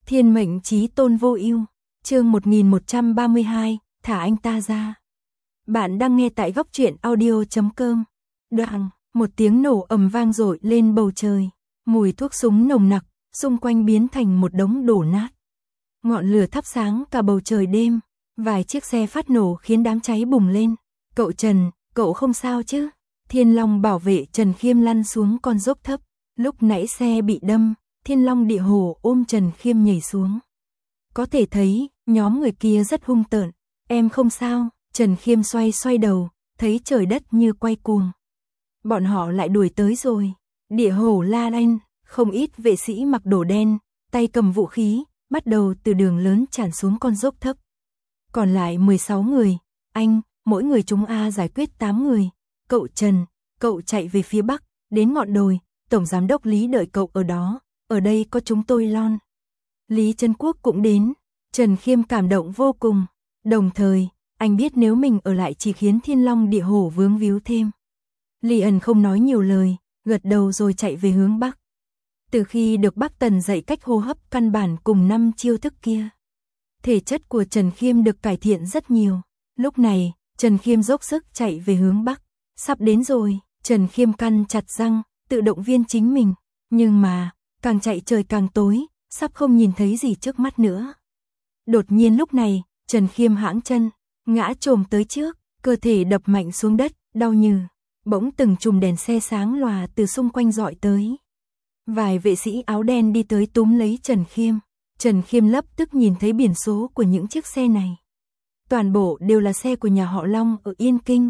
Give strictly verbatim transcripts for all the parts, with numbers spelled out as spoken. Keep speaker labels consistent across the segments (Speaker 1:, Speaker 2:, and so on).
Speaker 1: Thiên mệnh chí tôn vô ưu, chương một nghìn một trăm ba mươi hai, thả anh ta ra. Bạn đang nghe tại góc truyện audio chấm com. Đoạn, một tiếng nổ ầm vang dội lên bầu trời, mùi thuốc súng nồng nặc, xung quanh biến thành một đống đổ nát. Ngọn lửa thắp sáng cả bầu trời đêm, vài chiếc xe phát nổ khiến đám cháy bùng lên. Cậu Trần, cậu không sao chứ? Thiên Long bảo vệ Trần Khiêm lăn xuống con dốc thấp, lúc nãy xe bị đâm. Thiên Long Địa Hồ ôm Trần Khiêm nhảy xuống. Có thể thấy, nhóm người kia rất hung tợn. Em không sao, Trần Khiêm xoay xoay đầu, thấy trời đất như quay cuồng. Bọn họ lại đuổi tới rồi. Địa Hồ la lên, không ít vệ sĩ mặc đồ đen, tay cầm vũ khí, bắt đầu từ đường lớn tràn xuống con dốc thấp. Còn lại mười sáu người, anh, mỗi người chúng A giải quyết tám người. Cậu Trần, cậu chạy về phía bắc, đến ngọn đồi, Tổng Giám đốc Lý đợi cậu ở đó. Ở đây có chúng tôi lon. Lý Trân Quốc cũng đến. Trần Khiêm cảm động vô cùng. Đồng thời, anh biết nếu mình ở lại chỉ khiến Thiên Long Địa Hổ vướng víu thêm. Lý ẩn không nói nhiều lời, gật đầu rồi chạy về hướng bắc. Từ khi được bác Tần dạy cách hô hấp căn bản cùng năm chiêu thức kia, thể chất của Trần Khiêm được cải thiện rất nhiều. Lúc này, Trần Khiêm dốc sức chạy về hướng bắc. Sắp đến rồi, Trần Khiêm căn chặt răng, tự động viên chính mình. Nhưng mà, càng chạy trời càng tối, sắp không nhìn thấy gì trước mắt nữa. Đột nhiên lúc này, Trần Khiêm hãng chân, ngã chồm tới trước, cơ thể đập mạnh xuống đất, đau như. Bỗng từng chùm đèn xe sáng lòa từ xung quanh dọi tới. Vài vệ sĩ áo đen đi tới túm lấy Trần Khiêm. Trần Khiêm lập tức nhìn thấy biển số của những chiếc xe này. Toàn bộ đều là xe của nhà họ Long ở Yên Kinh.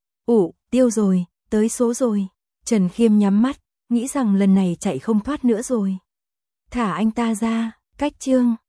Speaker 1: Ủ, tiêu rồi, tới số rồi. Trần Khiêm nhắm mắt, nghĩ rằng lần này chạy không thoát nữa rồi. Thả anh ta ra, cách chương.